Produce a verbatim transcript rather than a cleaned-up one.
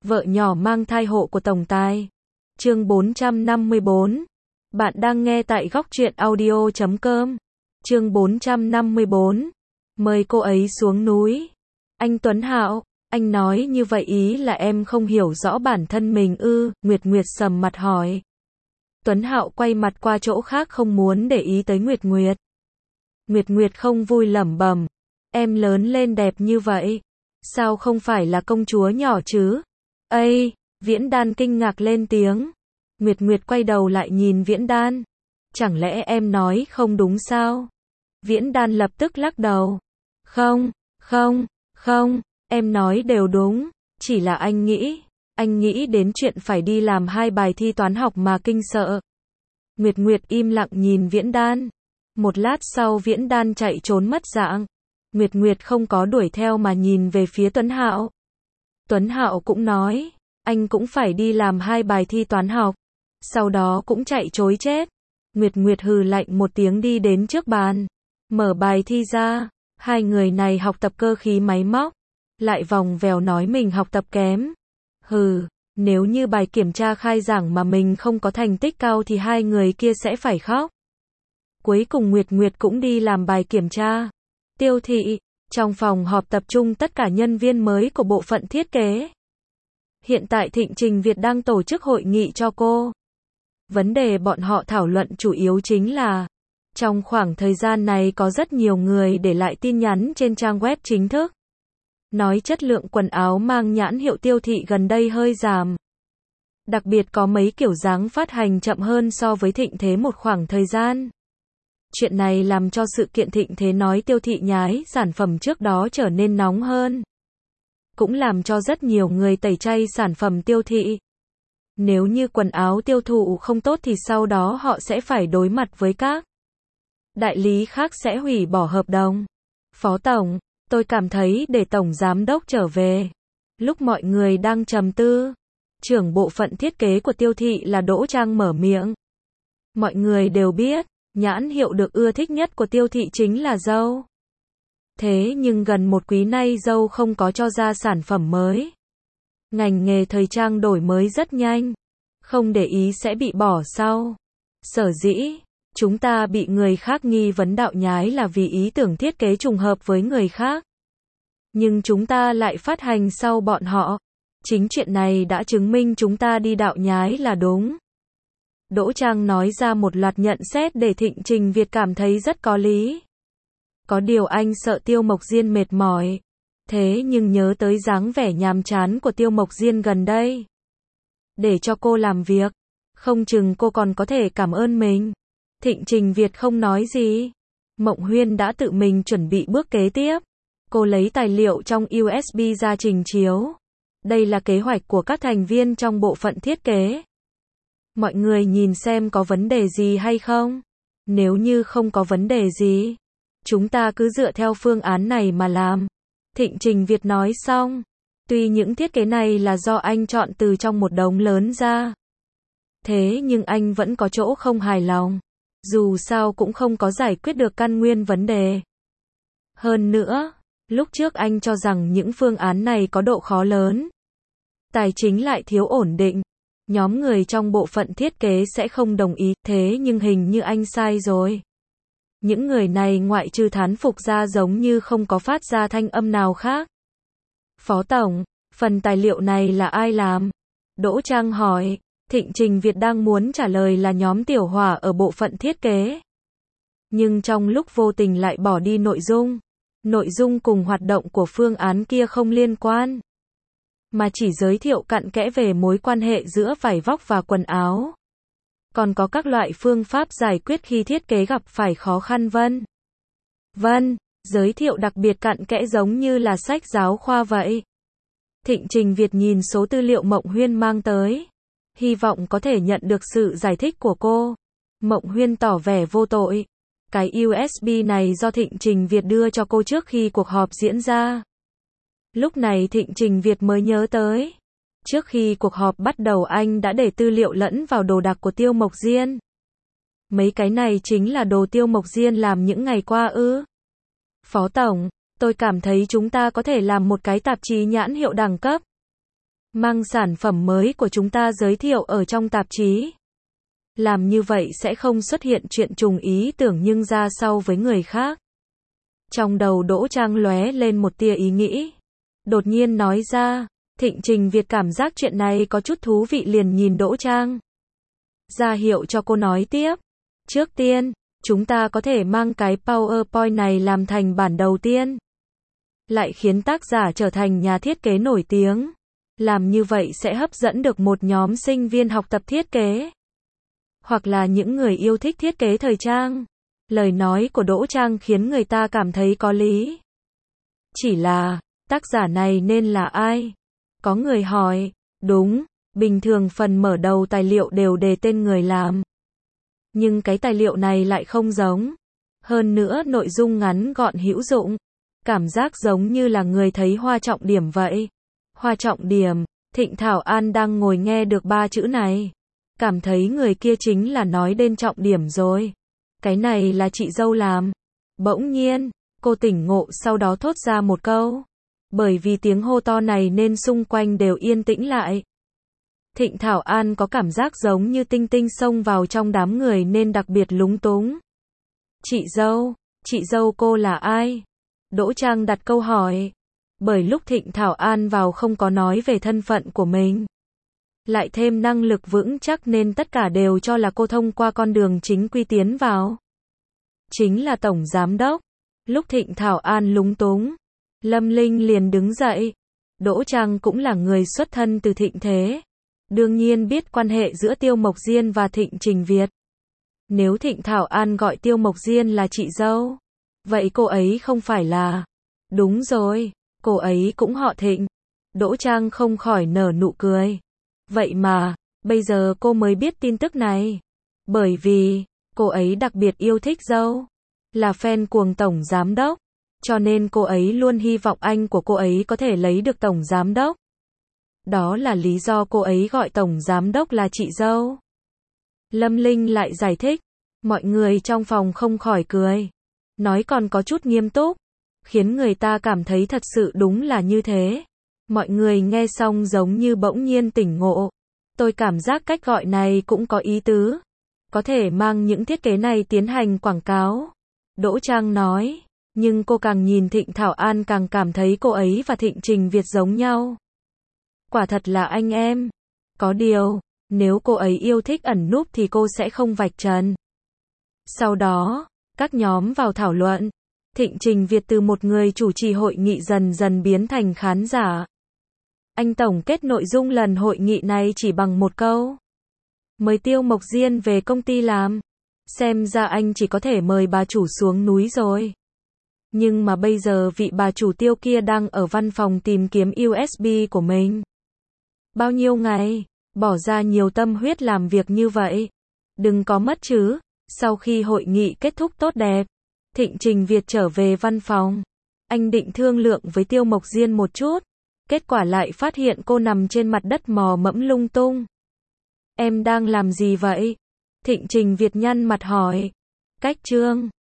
Vợ nhỏ mang thai hộ của tổng tài. Chương bốn trăm năm mươi bốn. Bạn đang nghe tại góc truyện audio chấm com. Chương bốn trăm năm mươi bốn. Mời cô ấy xuống núi. Anh Tuấn Hạo, anh nói như vậy ý là em không hiểu rõ bản thân mình ư? Nguyệt Nguyệt sầm mặt hỏi. Tuấn Hạo quay mặt qua chỗ khác không muốn để ý tới Nguyệt Nguyệt. Nguyệt Nguyệt không vui lẩm bẩm. Em lớn lên đẹp như vậy. Sao không phải là công chúa nhỏ chứ? Ây, Viễn Đan kinh ngạc lên tiếng. Nguyệt Nguyệt quay đầu lại nhìn Viễn Đan. Chẳng lẽ em nói không đúng sao? Viễn Đan lập tức lắc đầu. Không, không, không, em nói đều đúng. Chỉ là anh nghĩ, anh nghĩ đến chuyện phải đi làm hai bài thi toán học mà kinh sợ. Nguyệt Nguyệt im lặng nhìn Viễn Đan. Một lát sau Viễn Đan chạy trốn mất dạng. Nguyệt Nguyệt không có đuổi theo mà nhìn về phía Tuấn Hạo. Tuấn Hạo cũng nói, anh cũng phải đi làm hai bài thi toán học. Sau đó cũng chạy trối chết. Nguyệt Nguyệt hừ lạnh một tiếng đi đến trước bàn. Mở bài thi ra. Hai người này học tập cơ khí máy móc. Lại vòng vèo nói mình học tập kém. Hừ, nếu như bài kiểm tra khai giảng mà mình không có thành tích cao thì hai người kia sẽ phải khóc. Cuối cùng Nguyệt Nguyệt cũng đi làm bài kiểm tra. Tiêu thị, trong phòng họp tập trung tất cả nhân viên mới của bộ phận thiết kế. Hiện tại Thịnh Trình Việt đang tổ chức hội nghị cho cô. Vấn đề bọn họ thảo luận chủ yếu chính là, trong khoảng thời gian này có rất nhiều người để lại tin nhắn trên trang web chính thức. Nói chất lượng quần áo mang nhãn hiệu Tiêu thị gần đây hơi giảm. Đặc biệt có mấy kiểu dáng phát hành chậm hơn so với Thịnh Thế một khoảng thời gian. Chuyện này làm cho sự kiện Thịnh Thế nói Tiêu thị nhái sản phẩm trước đó trở nên nóng hơn. Cũng làm cho rất nhiều người tẩy chay sản phẩm Tiêu thị. Nếu như quần áo tiêu thụ không tốt thì sau đó họ sẽ phải đối mặt với các đại lý khác sẽ hủy bỏ hợp đồng. Phó Tổng, tôi cảm thấy để Tổng Giám đốc trở về. Lúc mọi người đang trầm tư, trưởng bộ phận thiết kế của Tiêu thị là Đỗ Trang mở miệng. Mọi người đều biết, nhãn hiệu được ưa thích nhất của Tiêu thị chính là dâu. Thế nhưng gần một quý nay dâu không có cho ra sản phẩm mới. Ngành nghề thời trang đổi mới rất nhanh. Không để ý sẽ bị bỏ sau. Sở dĩ, chúng ta bị người khác nghi vấn đạo nhái là vì ý tưởng thiết kế trùng hợp với người khác. Nhưng chúng ta lại phát hành sau bọn họ. Chính chuyện này đã chứng minh chúng ta đi đạo nhái là đúng. Đỗ Trang nói ra một loạt nhận xét để Thịnh Trình Việt cảm thấy rất có lý. Có điều anh sợ Tiêu Mộc Diên mệt mỏi. Thế nhưng nhớ tới dáng vẻ nhàm chán của Tiêu Mộc Diên gần đây. Để cho cô làm việc. Không chừng cô còn có thể cảm ơn mình. Thịnh Trình Việt không nói gì. Mộng Huyên đã tự mình chuẩn bị bước kế tiếp. Cô lấy tài liệu trong u ét bê ra trình chiếu. Đây là kế hoạch của các thành viên trong bộ phận thiết kế. Mọi người nhìn xem có vấn đề gì hay không. Nếu như không có vấn đề gì, chúng ta cứ dựa theo phương án này mà làm. Thịnh Trình Việt nói xong. Tuy những thiết kế này là do anh chọn từ trong một đống lớn ra. Thế nhưng anh vẫn có chỗ không hài lòng. Dù sao cũng không có giải quyết được căn nguyên vấn đề. Hơn nữa, lúc trước anh cho rằng những phương án này có độ khó lớn. Tài chính lại thiếu ổn định. Nhóm người trong bộ phận thiết kế sẽ không đồng ý. Thế nhưng hình như anh sai rồi. Những người này ngoại trừ thán phục ra giống như không có phát ra thanh âm nào khác. Phó Tổng, phần tài liệu này là ai làm? Đỗ Trang hỏi. Thịnh Trình Việt đang muốn trả lời là nhóm Tiểu Hỏa ở bộ phận thiết kế. Nhưng trong lúc vô tình lại bỏ đi nội dung. Nội dung cùng hoạt động của phương án kia không liên quan. Mà chỉ giới thiệu cặn kẽ về mối quan hệ giữa vải vóc và quần áo. Còn có các loại phương pháp giải quyết khi thiết kế gặp phải khó khăn vân vân, giới thiệu đặc biệt cặn kẽ giống như là sách giáo khoa vậy. Thịnh Trình Việt nhìn số tư liệu Mộng Huyên mang tới. Hy vọng có thể nhận được sự giải thích của cô. Mộng Huyên tỏ vẻ vô tội. Cái u ét bê này do Thịnh Trình Việt đưa cho cô trước khi cuộc họp diễn ra. Lúc này Thịnh Trình Việt mới nhớ tới. Trước khi cuộc họp bắt đầu anh đã để tư liệu lẫn vào đồ đạc của Tiêu Mộc Diên. Mấy cái này chính là đồ Tiêu Mộc Diên làm những ngày qua ư? Phó Tổng, tôi cảm thấy chúng ta có thể làm một cái tạp chí nhãn hiệu đẳng cấp. mang sản phẩm mới của chúng ta giới thiệu ở trong tạp chí. Làm như vậy sẽ không xuất hiện chuyện trùng ý tưởng nhưng ra sau với người khác. Trong đầu Đỗ Trang lóe lên một tia ý nghĩ. Đột nhiên nói ra, Thịnh Trình Việt cảm giác chuyện này có chút thú vị liền nhìn Đỗ Trang. Ra hiệu cho cô nói tiếp. Trước tiên, chúng ta có thể mang cái PowerPoint này làm thành bản đầu tiên. Lại khiến tác giả trở thành nhà thiết kế nổi tiếng. Làm như vậy sẽ hấp dẫn được một nhóm sinh viên học tập thiết kế. Hoặc là những người yêu thích thiết kế thời trang. Lời nói của Đỗ Trang khiến người ta cảm thấy có lý. Chỉ là, tác giả này nên là ai? Có người hỏi, đúng, bình thường phần mở đầu tài liệu đều đề tên người làm. Nhưng cái tài liệu này lại không giống. Hơn nữa nội dung ngắn gọn hữu dụng. Cảm giác giống như là người thấy Hoa Trọng Điểm vậy. Hoa Trọng Điểm, Thịnh Thảo An đang ngồi nghe được ba chữ này. Cảm thấy người kia chính là nói đến trọng điểm rồi. Cái này là chị dâu làm. Bỗng nhiên, cô tỉnh ngộ sau đó thốt ra một câu. Bởi vì tiếng hô to này nên xung quanh đều yên tĩnh lại. Thịnh Thảo An có cảm giác giống như tinh tinh xông vào trong đám người nên đặc biệt lúng túng. Chị dâu, chị dâu cô là ai? Đỗ Trang đặt câu hỏi. Bởi lúc Thịnh Thảo An vào không có nói về thân phận của mình. Lại thêm năng lực vững chắc nên tất cả đều cho là cô thông qua con đường chính quy tiến vào. Chính là Tổng Giám Đốc. Lúc Thịnh Thảo An lúng túng, Lâm Linh liền đứng dậy. Đỗ Trang cũng là người xuất thân từ Thịnh Thế. Đương nhiên biết quan hệ giữa Tiêu Mộc Diên và Thịnh Trình Việt. Nếu Thịnh Thảo An gọi Tiêu Mộc Diên là chị dâu, vậy cô ấy không phải là... Đúng rồi, cô ấy cũng họ Thịnh. Đỗ Trang không khỏi nở nụ cười. Vậy mà, bây giờ cô mới biết tin tức này. Bởi vì, cô ấy đặc biệt yêu thích dâu. Là fan cuồng Tổng Giám Đốc. Cho nên cô ấy luôn hy vọng anh của cô ấy có thể lấy được Tổng Giám Đốc. Đó là lý do cô ấy gọi Tổng Giám Đốc là chị dâu. Lâm Linh lại giải thích. Mọi người trong phòng không khỏi cười. Nói còn có chút nghiêm túc. Khiến người ta cảm thấy thật sự đúng là như thế. Mọi người nghe xong giống như bỗng nhiên tỉnh ngộ. Tôi cảm giác cách gọi này cũng có ý tứ. Có thể mang những thiết kế này tiến hành quảng cáo. Đỗ Trang nói. Nhưng cô càng nhìn Thịnh Thảo An càng cảm thấy cô ấy và Thịnh Trình Việt giống nhau. Quả thật là anh em. Có điều, nếu cô ấy yêu thích ẩn núp thì cô sẽ không vạch trần. Sau đó, các nhóm vào thảo luận. Thịnh Trình Việt từ một người chủ trì hội nghị dần dần biến thành khán giả. Anh tổng kết nội dung lần hội nghị này chỉ bằng một câu. Mời Tiêu Mộc Diên về công ty làm. Xem ra anh chỉ có thể mời bà chủ xuống núi rồi. Nhưng mà bây giờ vị bà chủ Tiêu kia đang ở văn phòng tìm kiếm u ét bê của mình. Bao nhiêu ngày, bỏ ra nhiều tâm huyết làm việc như vậy. Đừng có mất chứ. Sau khi hội nghị kết thúc tốt đẹp, Thịnh Trình Việt trở về văn phòng. Anh định thương lượng với Tiêu Mộc Diên một chút. Kết quả lại phát hiện cô nằm trên mặt đất mò mẫm lung tung. Em đang làm gì vậy? Thịnh Trình Việt nhăn mặt hỏi. Cách trương.